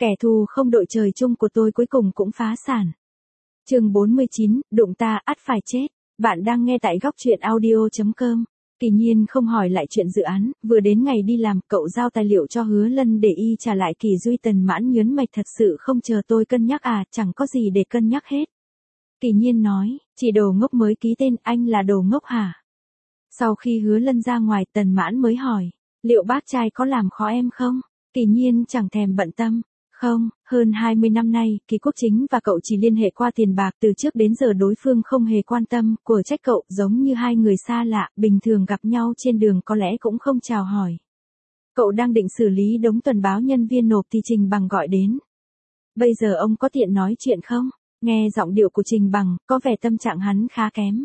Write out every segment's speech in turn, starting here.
Kẻ thù không đội trời chung của tôi cuối cùng cũng phá sản. Chương 49, đụng ta ắt phải chết. Bạn đang nghe tại góc truyện audio.com. Kỳ Nhiên không hỏi lại chuyện dự án, vừa đến ngày đi làm, cậu giao tài liệu cho Hứa Lân để y trả lại Kỳ Duy. Tần Mãn nhớn mày, thật sự không chờ tôi cân nhắc à? Chẳng có gì để cân nhắc hết. Kỳ Nhiên nói, chỉ đồ ngốc mới ký tên, anh là đồ ngốc hả? Sau khi Hứa Lân ra ngoài, Tần Mãn mới hỏi, liệu bác trai có làm khó em không? Kỳ Nhiên chẳng thèm bận tâm. Không, hơn 20 năm nay, Kỳ Quốc Chính và cậu chỉ liên hệ qua tiền bạc, từ trước đến giờ đối phương không hề quan tâm, của trách cậu, giống như hai người xa lạ, bình thường gặp nhau trên đường có lẽ cũng không chào hỏi. Cậu đang định xử lý đống tuần báo nhân viên nộp thì Trình Bằng gọi đến. Bây giờ ông có tiện nói chuyện không? Nghe giọng điệu của Trình Bằng, có vẻ tâm trạng hắn khá kém.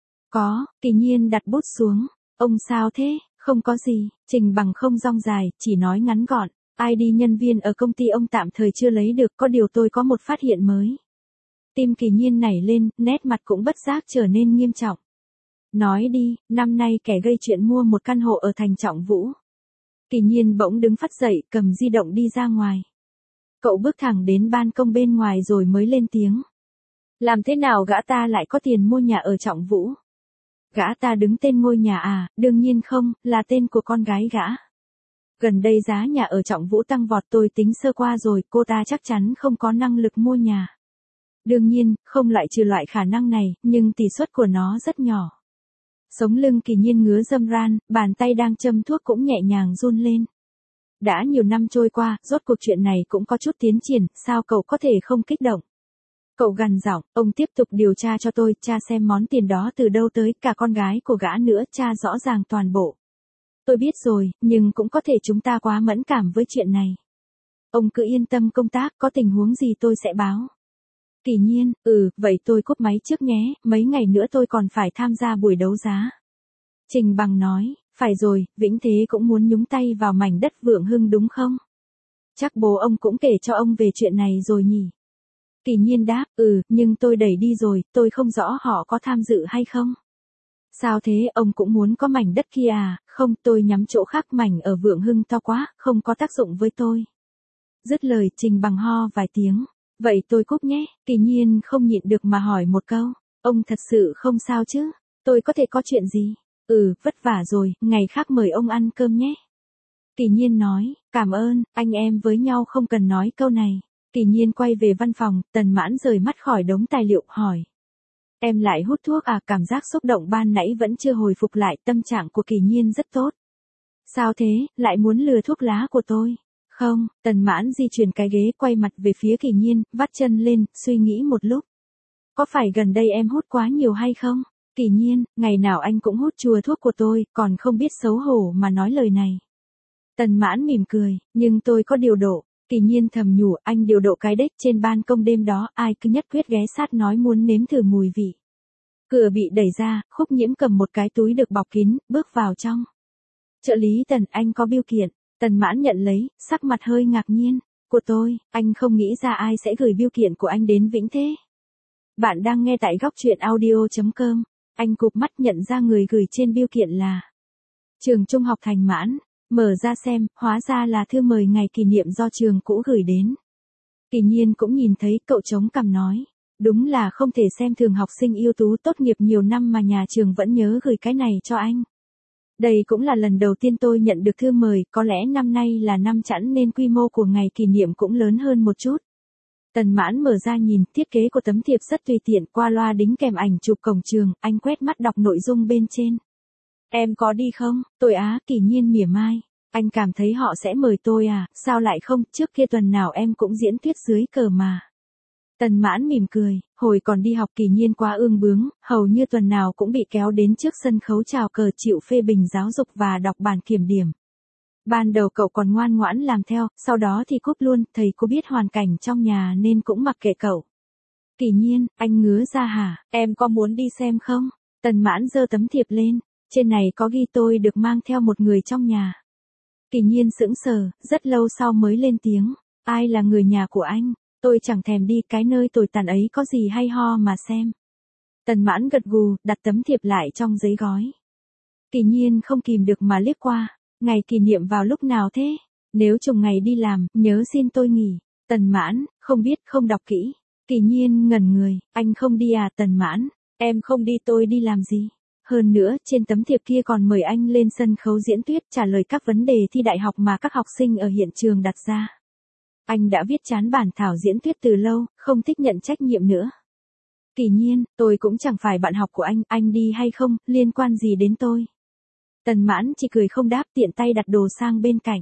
Có, Kỳ Nhiên đặt bút xuống. Ông sao thế? Không có gì. Trình Bằng không dong dài, chỉ nói ngắn gọn. ID nhân viên ở công ty ông tạm thời chưa lấy được, có điều tôi có một phát hiện mới. Tim Kỳ Nhiên nảy lên, nét mặt cũng bất giác trở nên nghiêm trọng. Nói đi, năm nay kẻ gây chuyện mua một căn hộ ở thành Trọng Vũ. Kỳ Nhiên bỗng đứng phắt dậy, cầm di động đi ra ngoài. Cậu bước thẳng đến ban công bên ngoài rồi mới lên tiếng. Làm thế nào gã ta lại có tiền mua nhà ở Trọng Vũ? Gã ta đứng tên ngôi nhà à? Đương nhiên không, là tên của con gái gã. Gần đây giá nhà ở Trọng Vũ tăng vọt, tôi tính sơ qua rồi, cô ta chắc chắn không có năng lực mua nhà. Đương nhiên, không loại trừ loại khả năng này, nhưng tỷ suất của nó rất nhỏ. Sống lưng Kỳ Nhiên ngứa râm ran, bàn tay đang châm thuốc cũng nhẹ nhàng run lên. Đã nhiều năm trôi qua, rốt cuộc chuyện này cũng có chút tiến triển, sao cậu có thể không kích động? Cậu gằn giọng, ông tiếp tục điều tra cho tôi, tra xem món tiền đó từ đâu tới, cả con gái của gã nữa, tra rõ ràng toàn bộ. Tôi biết rồi, nhưng cũng có thể chúng ta quá mẫn cảm với chuyện này. Ông cứ yên tâm công tác, có tình huống gì tôi sẽ báo. Kỳ Nhiên, vậy tôi cúp máy trước nhé, mấy ngày nữa tôi còn phải tham gia buổi đấu giá. Trình Bằng nói, phải rồi, Vĩnh Thế cũng muốn nhúng tay vào mảnh đất Vượng Hưng đúng không? Chắc bố ông cũng kể cho ông về chuyện này rồi nhỉ? Kỳ Nhiên đáp, nhưng tôi đẩy đi rồi, tôi không rõ họ có tham dự hay không. Sao thế, ông cũng muốn có mảnh đất kia à? Không, tôi nhắm chỗ khác, mảnh ở Vượng Hưng to quá, không có tác dụng với tôi. Dứt lời, Trình Bằng ho vài tiếng. Vậy tôi cúp nhé. Kỳ Nhiên không nhịn được mà hỏi một câu. Ông thật sự không sao chứ? Tôi có thể có chuyện gì? Vất vả rồi, ngày khác mời ông ăn cơm nhé. Kỳ Nhiên nói, cảm ơn, anh em với nhau không cần nói câu này. Kỳ Nhiên quay về văn phòng, Tần Mãn rời mắt khỏi đống tài liệu, hỏi. Em lại hút thuốc à? Cảm giác xúc động ban nãy vẫn chưa hồi phục lại, tâm trạng của Kỳ Nhiên rất tốt. Sao thế, lại muốn lừa thuốc lá của tôi? Không, Tần Mãn di chuyển cái ghế, quay mặt về phía Kỳ Nhiên, vắt chân lên, suy nghĩ một lúc. Có phải gần đây em hút quá nhiều hay không? Kỳ Nhiên, ngày nào anh cũng hút chùa thuốc của tôi, còn không biết xấu hổ mà nói lời này. Tần Mãn mỉm cười, nhưng tôi có điều độ. Kỳ Nhiên thầm nhủ, anh điều độ cái đếch. Trên ban công đêm đó, ai cứ nhất quyết ghé sát nói muốn nếm thử mùi vị. Cửa bị đẩy ra, Khúc Nhiễm cầm một cái túi được bọc kín, bước vào trong. Trợ lý Tần, anh có bưu kiện. Tần Mãn nhận lấy, sắc mặt hơi ngạc nhiên. Của tôi, anh không nghĩ ra ai sẽ gửi bưu kiện của anh đến Vĩnh Thế. Bạn đang nghe tại góc truyện audio.com. Anh cụp mắt nhận ra người gửi trên bưu kiện là trường trung học Thành Mãn. Mở ra xem, hóa ra là thư mời ngày kỷ niệm do trường cũ gửi đến. Kỳ Nhiên cũng nhìn thấy, cậu chống cằm nói. Đúng là không thể xem thường học sinh ưu tú tốt nghiệp nhiều năm mà nhà trường vẫn nhớ gửi cái này cho anh. Đây cũng là lần đầu tiên tôi nhận được thư mời, có lẽ năm nay là năm Chẵn nên quy mô của ngày kỷ niệm cũng lớn hơn một chút. Tần Mãn mở ra nhìn, thiết kế của tấm thiệp rất tùy tiện, qua loa đính kèm ảnh chụp cổng trường, anh quét mắt đọc nội dung bên trên. Em có đi không? Tôi á, Kỳ Nhiên mỉa mai. Anh cảm thấy họ sẽ mời tôi à? Sao lại không, trước kia tuần nào em cũng diễn thuyết dưới cờ mà. Tần Mãn mỉm cười, hồi còn đi học Kỳ Nhiên quá ương bướng, hầu như tuần nào cũng bị kéo đến trước sân khấu chào cờ, chịu phê bình giáo dục và đọc bản kiểm điểm. Ban đầu cậu còn ngoan ngoãn làm theo, sau đó thì cúp luôn, thầy cô biết hoàn cảnh trong nhà nên cũng mặc kệ cậu. Kỳ Nhiên, anh ngứa ra hả? Em có muốn đi xem không? Tần Mãn giơ tấm thiệp lên, trên này có ghi tôi được mang theo một người trong nhà. Kỳ Nhiên sững sờ, rất lâu sau mới lên tiếng. Ai là người nhà của anh? Tôi chẳng thèm đi, cái nơi tồi tàn ấy có gì hay ho mà xem. Tần Mãn gật gù, đặt tấm thiệp lại trong giấy gói. Kỳ Nhiên không kìm được mà liếc qua. Ngày kỷ niệm vào lúc nào thế? Nếu trùng ngày đi làm, nhớ xin tôi nghỉ. Tần Mãn, không biết không đọc kỹ. Kỳ Nhiên ngẩn người, anh không đi à? Tần Mãn, em không đi tôi đi làm gì? Hơn nữa, trên tấm thiệp kia còn mời anh lên sân khấu diễn thuyết trả lời các vấn đề thi đại học mà các học sinh ở hiện trường đặt ra. Anh đã viết chán bản thảo diễn thuyết từ lâu, không thích nhận trách nhiệm nữa. Kỳ Nhiên, tôi cũng chẳng phải bạn học của anh đi hay không, liên quan gì đến tôi? Tần Mãn chỉ cười không đáp, tiện tay đặt đồ sang bên cạnh.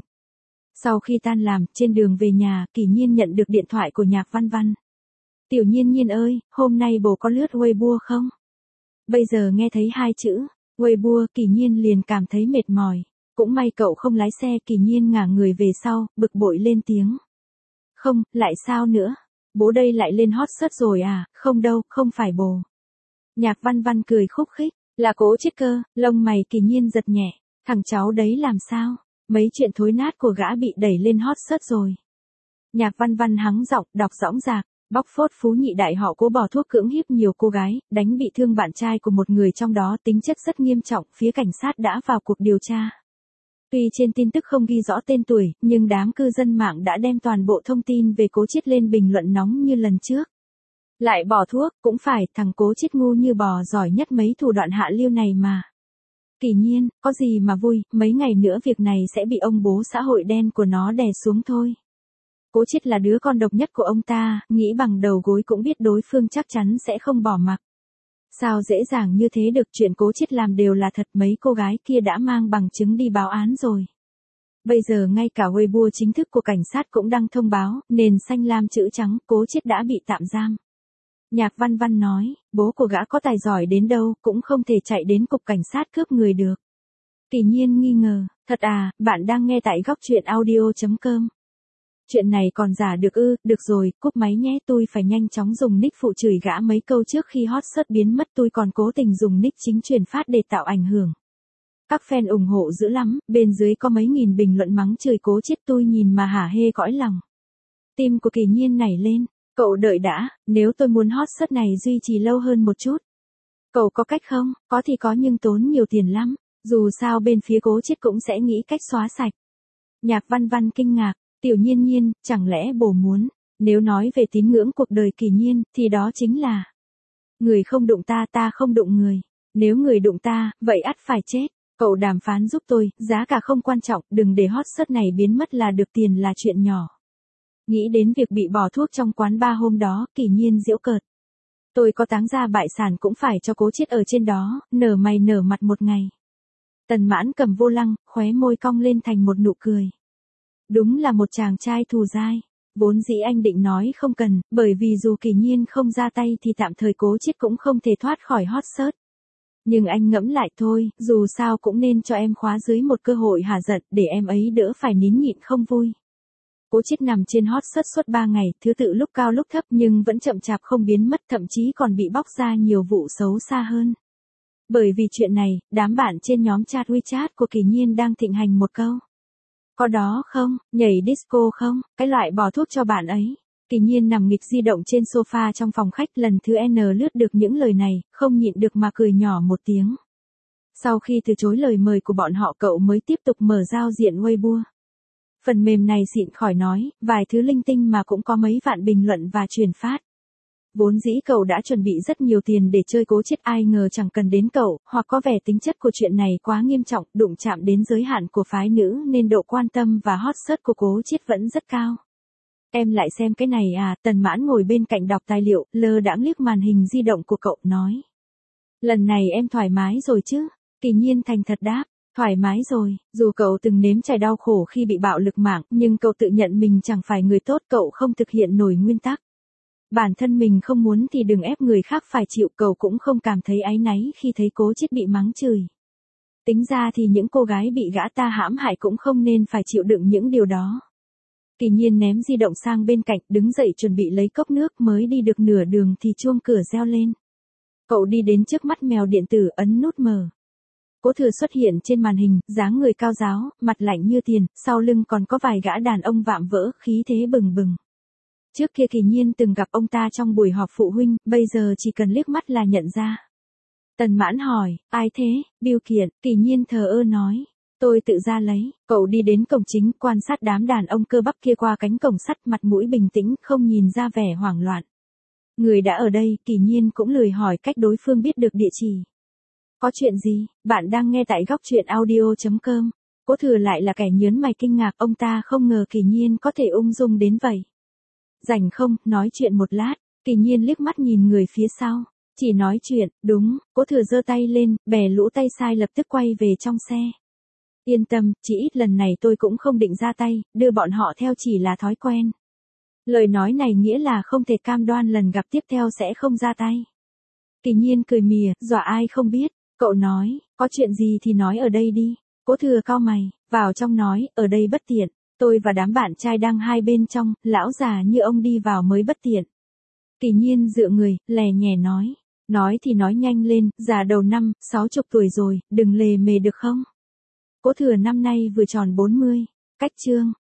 Sau khi tan làm, trên đường về nhà, Kỳ Nhiên nhận được điện thoại của Nhạc Văn Văn. Tiểu Nhiên Nhiên ơi, hôm nay bố có lướt Weibo không? Bây giờ nghe thấy hai chữ, Weibo, Kỳ Nhiên liền cảm thấy mệt mỏi. Cũng may cậu không lái xe. Kỳ Nhiên ngả người về sau, bực bội lên tiếng. Không, lại sao nữa? Bố đây lại lên hot search rồi à? Không đâu, không phải bố. Nhạc Văn Văn cười khúc khích, là Cố Chiết cơ. Lông mày Kỳ Nhiên giật nhẹ, thằng cháu đấy làm sao? Mấy chuyện thối nát của gã bị đẩy lên hot search rồi. Nhạc Văn Văn hắng giọng, đọc dõng dạc, bóc phốt phú nhị đại họ Cố bỏ thuốc cưỡng hiếp nhiều cô gái, đánh bị thương bạn trai của một người trong đó, tính chất rất nghiêm trọng, phía cảnh sát đã vào cuộc điều tra. Tuy trên tin tức không ghi rõ tên tuổi, nhưng đám cư dân mạng đã đem toàn bộ thông tin về Cố Chiết lên bình luận nóng như lần trước. Lại bỏ thuốc, cũng phải, thằng Cố Chiết ngu như bò, giỏi nhất mấy thủ đoạn hạ lưu này mà. Kỳ Nhiên, có gì mà vui, mấy ngày nữa việc này sẽ bị ông bố xã hội đen của nó đè xuống thôi. Cố Chiết là đứa con độc nhất của ông ta, nghĩ bằng đầu gối cũng biết đối phương chắc chắn sẽ không bỏ mặc. Sao dễ dàng như thế được, chuyện Cố Chiết làm đều là thật, mấy cô gái kia đã mang bằng chứng đi báo án rồi. Bây giờ ngay cả Weibo chính thức của cảnh sát cũng đăng thông báo, nền xanh lam chữ trắng, Cố Chiết đã bị tạm giam. Nhạc Văn Văn nói, bố của gã có tài giỏi đến đâu, cũng không thể chạy đến cục cảnh sát cướp người được. Kỳ Nhiên nghi ngờ, thật à? Bạn đang nghe tại góc truyện audio.com. Chuyện này còn giả được ư? Được rồi, cúp máy nhé, tôi phải nhanh chóng dùng nick phụ chửi gã mấy câu trước khi hot search biến mất, tôi còn cố tình dùng nick chính truyền phát để tạo ảnh hưởng. Các fan ủng hộ dữ lắm, bên dưới có mấy nghìn bình luận mắng chửi Cố Chiết, tôi nhìn mà hả hê cõi lòng. Tim của Kỳ Nhiên nảy lên, cậu đợi đã, nếu tôi muốn hot search này duy trì lâu hơn một chút. Cậu có cách không? Có thì có nhưng tốn nhiều tiền lắm, dù sao bên phía Cố Chiết cũng sẽ nghĩ cách xóa sạch. Nhạc Văn Văn kinh ngạc, Tiểu Nhiên Nhiên, chẳng lẽ bố muốn, nếu nói về tín ngưỡng cuộc đời Kỳ Nhiên, thì đó chính là người không đụng ta, ta không đụng người. Nếu người đụng ta, vậy ắt phải chết. Cậu đàm phán giúp tôi, giá cả không quan trọng, đừng để hot search này biến mất là được, tiền là chuyện nhỏ. Nghĩ đến việc bị bỏ thuốc trong quán bar hôm đó, Kỳ Nhiên giễu cợt. Tôi có táng ra bại sản cũng phải cho Cố Chiết ở trên đó, nở mày nở mặt một ngày. Tần Mãn cầm vô lăng, khóe môi cong lên thành một nụ cười. Đúng là một chàng trai thù dai. Vốn dĩ anh định nói không cần, bởi vì dù Kỳ Nhiên không ra tay thì tạm thời Cố Chiết cũng không thể thoát khỏi hot search. Nhưng anh ngẫm lại thôi, dù sao cũng nên cho em khóa dưới một cơ hội hả giận, để em ấy đỡ phải nín nhịn không vui. Cố Chiết nằm trên hot search suốt 3 ngày, thứ tự lúc cao lúc thấp nhưng vẫn chậm chạp không biến mất, thậm chí còn bị bóc ra nhiều vụ xấu xa hơn. Bởi vì chuyện này, đám bạn trên nhóm chat WeChat của Kỳ Nhiên đang thịnh hành một câu. Có đó không, nhảy disco không, cái loại bỏ thuốc cho bạn ấy. Kỳ Nhiên nằm nghịch di động trên sofa trong phòng khách, lần thứ N lướt được những lời này, không nhịn được mà cười nhỏ một tiếng. Sau khi từ chối lời mời của bọn họ, cậu mới tiếp tục mở giao diện Weibo. Phần mềm này xịn khỏi nói, vài thứ linh tinh mà cũng có mấy vạn bình luận và truyền phát. Vốn dĩ cậu đã chuẩn bị rất nhiều tiền để chơi Cố Chiết, ai ngờ chẳng cần đến cậu, hoặc có vẻ tính chất của chuyện này quá nghiêm trọng, đụng chạm đến giới hạn của phái nữ nên độ quan tâm và hot search của Cố Chiết vẫn rất cao. Em lại xem cái này à? Tần Mãn ngồi bên cạnh đọc tài liệu, lơ đãng liếc màn hình di động của cậu, nói. Lần này em thoải mái rồi chứ? Kỳ Nhiên thành thật đáp. Thoải mái rồi, dù cậu từng nếm trải đau khổ khi bị bạo lực mạng, nhưng cậu tự nhận mình chẳng phải người tốt, cậu không thực hiện nổi nguyên tắc. Bản thân mình không muốn thì đừng ép người khác phải chịu, cậu cũng không cảm thấy áy náy khi thấy Cố Chiết bị mắng chửi. Tính ra thì những cô gái bị gã ta hãm hại cũng không nên phải chịu đựng những điều đó. Kỳ Nhiên ném di động sang bên cạnh, đứng dậy chuẩn bị lấy cốc nước, mới đi được nửa đường thì chuông cửa reo lên. Cậu đi đến trước mắt mèo điện tử, ấn nút mở. Cố Thừa xuất hiện trên màn hình, dáng người cao ráo, mặt lạnh như tiền, sau lưng còn có vài gã đàn ông vạm vỡ, khí thế bừng bừng. Trước kia Kỳ Nhiên từng gặp ông ta trong buổi họp phụ huynh, bây giờ chỉ cần liếc mắt là nhận ra. Tần Mãn hỏi, ai thế? Bưu Kiện, Kỳ Nhiên thờ ơ nói. Tôi tự ra lấy, cậu đi đến cổng chính, quan sát đám đàn ông cơ bắp kia qua cánh cổng sắt, mặt mũi bình tĩnh, không nhìn ra vẻ hoảng loạn. Người đã ở đây, Kỳ Nhiên cũng lười hỏi cách đối phương biết được địa chỉ. Có chuyện gì? Bạn đang nghe tại góc truyện audio.com. Cố Thừa lại là kẻ nhớn mày kinh ngạc, ông ta không ngờ Kỳ Nhiên có thể ung dung đến vậy. Rảnh không, nói chuyện một lát. Kỳ Nhiên liếc mắt nhìn người phía sau. Chỉ nói chuyện, đúng. Cố Thừa giơ tay lên, bè lũ tay sai lập tức quay về trong xe. Yên tâm, chỉ ít lần này tôi cũng không định ra tay, đưa bọn họ theo chỉ là thói quen. Lời nói này nghĩa là không thể cam đoan lần gặp tiếp theo sẽ không ra tay. Kỳ Nhiên cười mỉa, dọa ai không biết. Cậu nói, có chuyện gì thì nói ở đây đi. Cố Thừa cau mày, vào trong nói, ở đây bất tiện. Tôi và đám bạn trai đang hai bên trong, lão già như ông đi vào mới bất tiện. Kỳ Nhiên dựa người, lè nhè nói. Nói thì nói nhanh lên, già đầu năm, 60 tuổi rồi, đừng lề mề được không? Cố Thừa năm nay vừa tròn 40. Cách chương.